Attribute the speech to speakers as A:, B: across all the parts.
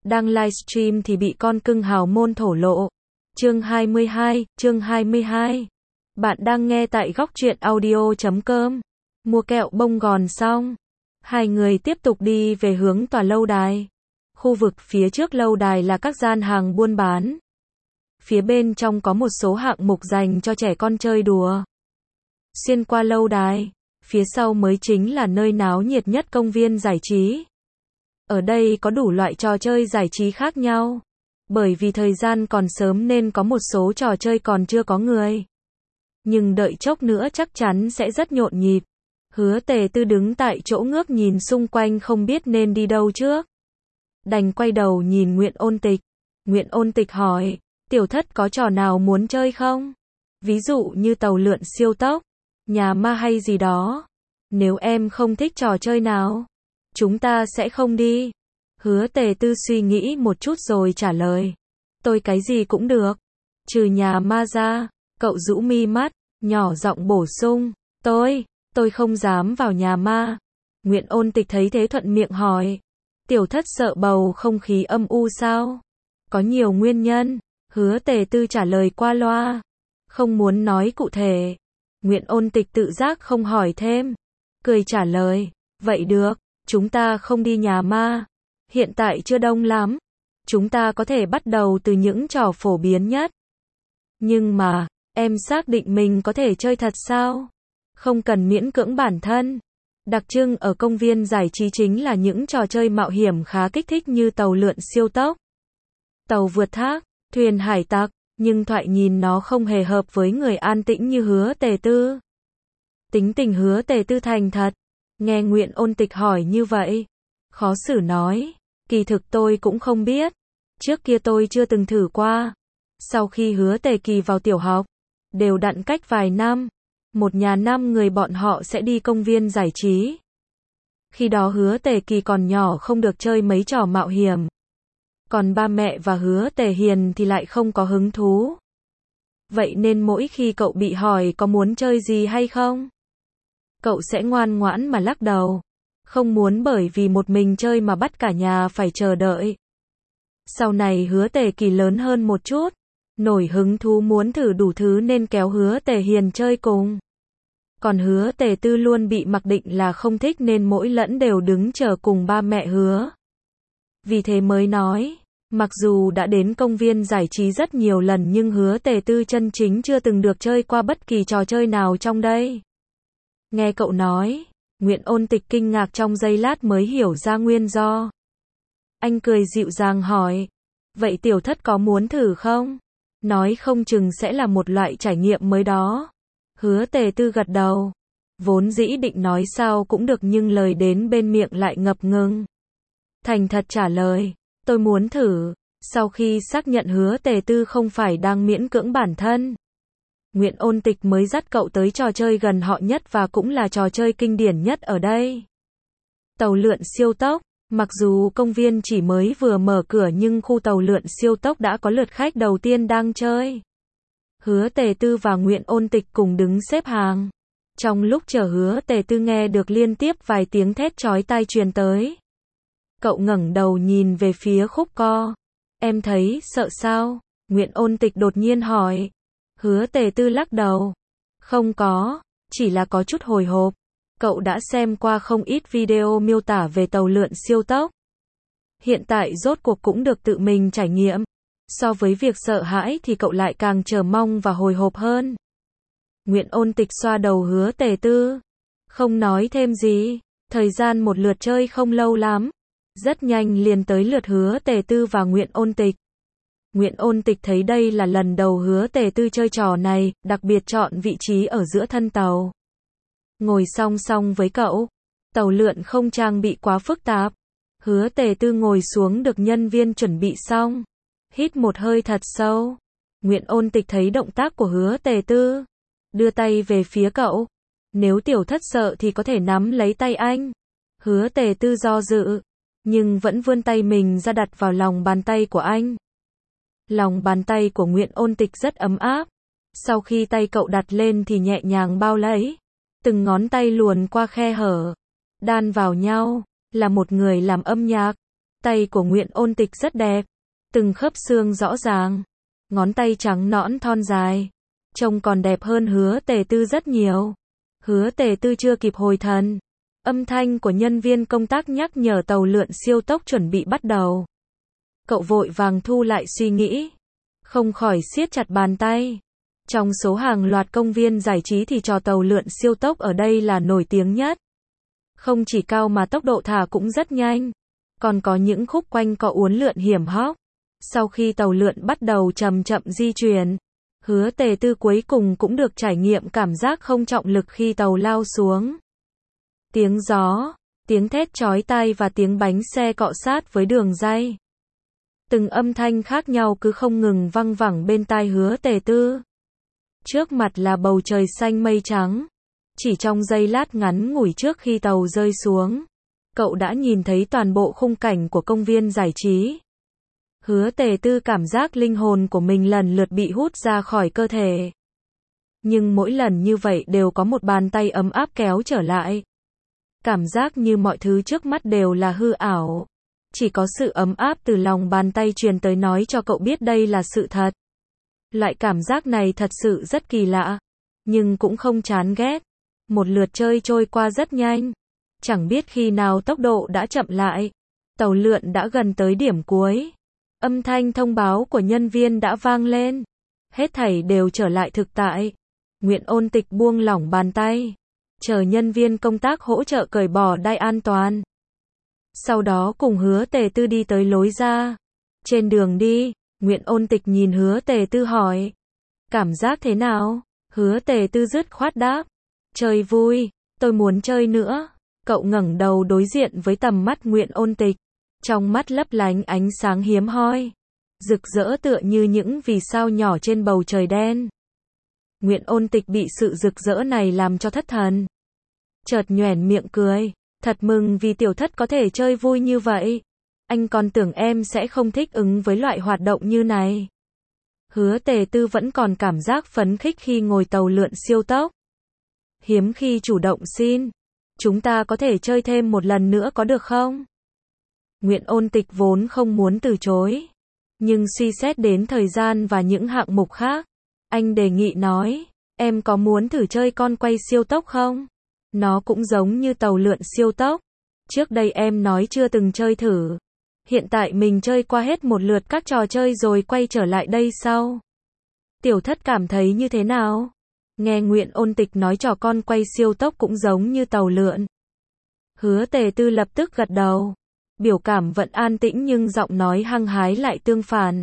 A: Đang livestream thì bị con cưng hào môn thổ lộ. Chương 22. Bạn đang nghe tại góc truyện audio.com. Mua kẹo bông gòn xong, hai người tiếp tục đi về hướng tòa lâu đài. Khu vực phía trước lâu đài là các gian hàng buôn bán. Phía bên trong có một số hạng mục dành cho trẻ con chơi đùa. Xuyên qua lâu đài, phía sau mới chính là nơi náo nhiệt nhất công viên giải trí. Ở đây có đủ loại trò chơi giải trí khác nhau. Bởi vì thời gian còn sớm nên có một số trò chơi còn chưa có người. Nhưng đợi chốc nữa chắc chắn sẽ rất nhộn nhịp. Hứa Tề Tư đứng tại chỗ ngước nhìn xung quanh không biết nên đi đâu trước. Đành quay đầu nhìn Nguyện Ôn Tịch. Nguyện Ôn Tịch hỏi, tiểu thất có trò nào muốn chơi không? Ví dụ như tàu lượn siêu tốc, nhà ma hay gì đó. Nếu em không thích trò chơi nào, chúng ta sẽ không đi. Hứa Tề Tư suy nghĩ một chút rồi trả lời. Tôi cái gì cũng được. Trừ nhà ma ra. Cậu rũ mi mắt, nhỏ giọng bổ sung. Tôi không dám vào nhà ma. Nguyện Ôn Tịch thấy thế thuận miệng hỏi. Tiểu thất sợ bầu không khí âm u sao? Có nhiều nguyên nhân. Hứa Tề Tư trả lời qua loa. Không muốn nói cụ thể. Nguyện Ôn Tịch tự giác không hỏi thêm. Cười trả lời. Vậy được, chúng ta không đi nhà ma. Hiện tại chưa đông lắm. Chúng ta có thể bắt đầu từ những trò phổ biến nhất. Nhưng mà, em xác định mình có thể chơi thật sao? Không cần miễn cưỡng bản thân. Đặc trưng ở công viên giải trí chính là những trò chơi mạo hiểm khá kích thích như tàu lượn siêu tốc, tàu vượt thác, thuyền hải tặc, nhưng thoại nhìn nó không hề hợp với người an tĩnh như Hứa Tề Tư. Tính tình Hứa Tề Tư thành thật. Nghe Nguyện Ôn Tịch hỏi như vậy, khó xử nói, kỳ thực tôi cũng không biết. Trước kia tôi chưa từng thử qua. Sau khi Hứa Tề Kỳ vào tiểu học, đều đặn cách vài năm, một nhà 5 người bọn họ sẽ đi công viên giải trí. Khi đó Hứa Tề Kỳ còn nhỏ không được chơi mấy trò mạo hiểm. Còn ba mẹ và Hứa Tề Hiền thì lại không có hứng thú. Vậy nên mỗi khi cậu bị hỏi có muốn chơi gì hay không, cậu sẽ ngoan ngoãn mà lắc đầu. Không muốn bởi vì một mình chơi mà bắt cả nhà phải chờ đợi. Sau này Hứa Tề Kỳ lớn hơn một chút, nổi hứng thú muốn thử đủ thứ nên kéo Hứa Tề Hiền chơi cùng. Còn Hứa Tề Tư luôn bị mặc định là không thích nên mỗi lẫn đều đứng chờ cùng ba mẹ Hứa. Vì thế mới nói, mặc dù đã đến công viên giải trí rất nhiều lần nhưng Hứa Tề Tư chân chính chưa từng được chơi qua bất kỳ trò chơi nào trong đây. Nghe cậu nói, Nguyện Ôn Tịch kinh ngạc trong giây lát mới hiểu ra nguyên do. Anh cười dịu dàng hỏi, vậy tiểu thất có muốn thử không? Nói không chừng sẽ là một loại trải nghiệm mới đó. Hứa Tề Tư gật đầu. Vốn dĩ định nói sao cũng được nhưng lời đến bên miệng lại ngập ngừng. Thành thật trả lời, tôi muốn thử. Sau khi xác nhận Hứa Tề Tư không phải đang miễn cưỡng bản thân, Nguyện Ôn Tịch mới dắt cậu tới trò chơi gần họ nhất và cũng là trò chơi kinh điển nhất ở đây. Tàu lượn siêu tốc. Mặc dù công viên chỉ mới vừa mở cửa nhưng khu tàu lượn siêu tốc đã có lượt khách đầu tiên đang chơi. Hứa Tề Tư và Nguyện Ôn Tịch cùng đứng xếp hàng. Trong lúc chờ Hứa Tề Tư nghe được liên tiếp vài tiếng thét chói tai truyền tới. Cậu ngẩng đầu nhìn về phía khúc co. Em thấy sợ sao? Nguyện Ôn Tịch đột nhiên hỏi. Hứa Tề Tư lắc đầu. Không có, chỉ là có chút hồi hộp. Cậu đã xem qua không ít video miêu tả về tàu lượn siêu tốc. Hiện tại rốt cuộc cũng được tự mình trải nghiệm. So với việc sợ hãi thì cậu lại càng chờ mong và hồi hộp hơn. Nguyện Ôn Tịch xoa đầu Hứa Tề Tư. Không nói thêm gì. Thời gian một lượt chơi không lâu lắm. Rất nhanh liền tới lượt Hứa Tề Tư và Nguyện Ôn Tịch. Nguyện Ôn Tịch thấy đây là lần đầu Hứa Tề Tư chơi trò này, đặc biệt chọn vị trí ở giữa thân tàu. Ngồi song song với cậu. Tàu lượn không trang bị quá phức tạp. Hứa Tề Tư ngồi xuống được nhân viên chuẩn bị xong. Hít một hơi thật sâu. Nguyện Ôn Tịch thấy động tác của Hứa Tề Tư. Đưa tay về phía cậu. Nếu tiểu thất sợ thì có thể nắm lấy tay anh. Hứa Tề Tư do dự, nhưng vẫn vươn tay mình ra đặt vào lòng bàn tay của anh. Lòng bàn tay của Nguyện Ôn Tịch rất ấm áp. Sau khi tay cậu đặt lên thì nhẹ nhàng bao lấy. Từng ngón tay luồn qua khe hở, đan vào nhau, là một người làm âm nhạc. tay của Nguyễn Ôn Tịch rất đẹp, từng khớp xương rõ ràng, ngón tay trắng nõn thon dài, trông còn đẹp hơn Hứa Tề Tư rất nhiều. Hứa Tề Tư chưa kịp hồi thần, âm thanh của nhân viên công tác nhắc nhở tàu lượn siêu tốc chuẩn bị bắt đầu. Cậu vội vàng thu lại suy nghĩ, không khỏi siết chặt bàn tay. Trong số hàng loạt công viên giải trí thì trò tàu lượn siêu tốc ở đây là nổi tiếng nhất. Không chỉ cao mà tốc độ thả cũng rất nhanh, còn có những khúc quanh co uốn lượn hiểm hóc. Sau khi tàu lượn bắt đầu chậm chậm di chuyển, Hứa Tề Tư cuối cùng cũng được trải nghiệm cảm giác không trọng lực khi tàu lao xuống. Tiếng gió, tiếng thét chói tai và tiếng bánh xe cọ sát với đường ray. Từng âm thanh khác nhau cứ không ngừng văng vẳng bên tai Hứa Tề Tư. Trước mặt là bầu trời xanh mây trắng. Chỉ trong giây lát ngắn ngủi trước khi tàu rơi xuống, cậu đã nhìn thấy toàn bộ khung cảnh của công viên giải trí. Hứa Tề Tư cảm giác linh hồn của mình lần lượt bị hút ra khỏi cơ thể. Nhưng mỗi lần như vậy đều có một bàn tay ấm áp kéo trở lại. Cảm giác như mọi thứ trước mắt đều là hư ảo. Chỉ có sự ấm áp từ lòng bàn tay truyền tới nói cho cậu biết đây là sự thật. Loại cảm giác này thật sự rất kỳ lạ, nhưng cũng không chán ghét. Một lượt chơi trôi qua rất nhanh. Chẳng biết khi nào tốc độ đã chậm lại. Tàu lượn đã gần tới điểm cuối. Âm thanh thông báo của nhân viên đã vang lên. Hết thảy đều trở lại thực tại. Nguyễn Ôn Tịch buông lỏng bàn tay, chờ nhân viên công tác hỗ trợ cởi bỏ đai an toàn. Sau đó cùng Hứa Tề Tư đi tới lối ra. Trên đường đi, Nguyễn Ôn Tịch nhìn Hứa Tề Tư hỏi, cảm giác thế nào? Hứa Tề Tư dứt khoát đáp, chơi vui, tôi muốn chơi nữa. Cậu ngẩng đầu đối diện với tầm mắt Nguyễn Ôn Tịch, trong mắt lấp lánh ánh sáng hiếm hoi, rực rỡ tựa như những vì sao nhỏ trên bầu trời đen. Nguyễn Ôn Tịch bị sự rực rỡ này làm cho thất thần. Chợt nhoẻn miệng cười, thật mừng vì tiểu thất có thể chơi vui như vậy. Anh còn tưởng em sẽ không thích ứng với loại hoạt động như này. Hứa Tề Tư vẫn còn cảm giác phấn khích khi ngồi tàu lượn siêu tốc. Hiếm khi chủ động xin, chúng ta có thể chơi thêm một lần nữa có được không? Nguyễn Ôn Tịch vốn không muốn từ chối, nhưng suy xét đến thời gian và những hạng mục khác, anh đề nghị nói, em có muốn thử chơi con quay siêu tốc không? Nó cũng giống như tàu lượn siêu tốc. Trước đây em nói chưa từng chơi thử. Hiện tại mình chơi qua hết một lượt các trò chơi rồi quay trở lại đây sau. Tiểu thất cảm thấy như thế nào? Nghe Nguyễn Ôn Tịch nói trò con quay siêu tốc cũng giống như tàu lượn. Hứa Tề Tư lập tức gật đầu. Biểu cảm vẫn an tĩnh nhưng giọng nói hăng hái lại tương phản.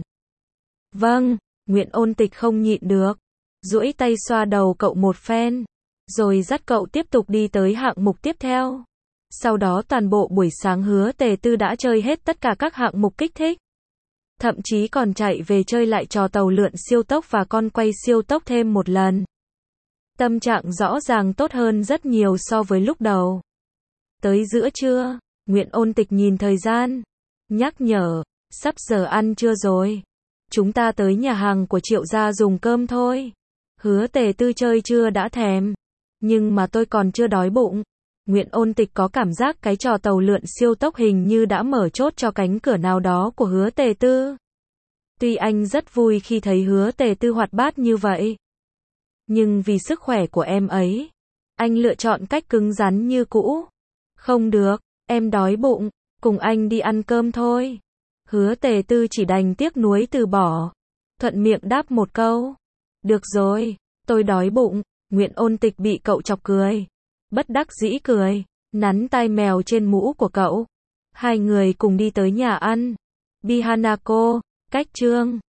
A: Vâng, Nguyễn Ôn Tịch không nhịn được. Duỗi tay xoa đầu cậu một phen, rồi dắt cậu tiếp tục đi tới hạng mục tiếp theo. Sau đó toàn bộ buổi sáng Hứa Tề Tư đã chơi hết tất cả các hạng mục kích thích. Thậm chí còn chạy về chơi lại trò tàu lượn siêu tốc và con quay siêu tốc thêm một lần. Tâm trạng rõ ràng tốt hơn rất nhiều so với lúc đầu. Tới giữa trưa, Nguyễn Ôn Tịch nhìn thời gian, nhắc nhở, sắp giờ ăn trưa rồi. Chúng ta tới nhà hàng của Triệu gia dùng cơm thôi. Hứa Tề Tư chơi trưa đã thèm, nhưng mà tôi còn chưa đói bụng. Nguyễn Ôn Tịch có cảm giác cái trò tàu lượn siêu tốc hình như đã mở chốt cho cánh cửa nào đó của Hứa Tề Tư. Tuy anh rất vui khi thấy Hứa Tề Tư hoạt bát như vậy, nhưng vì sức khỏe của em ấy, anh lựa chọn cách cứng rắn như cũ. Không được, em đói bụng, cùng anh đi ăn cơm thôi. Hứa Tề Tư chỉ đành tiếc nuối từ bỏ, thuận miệng đáp một câu. Được rồi, tôi đói bụng. Nguyễn Ôn Tịch bị cậu chọc cười, bất đắc dĩ cười, nắn tai mèo trên mũ của cậu. Hai người cùng đi tới nhà ăn Bihanako, cách Trương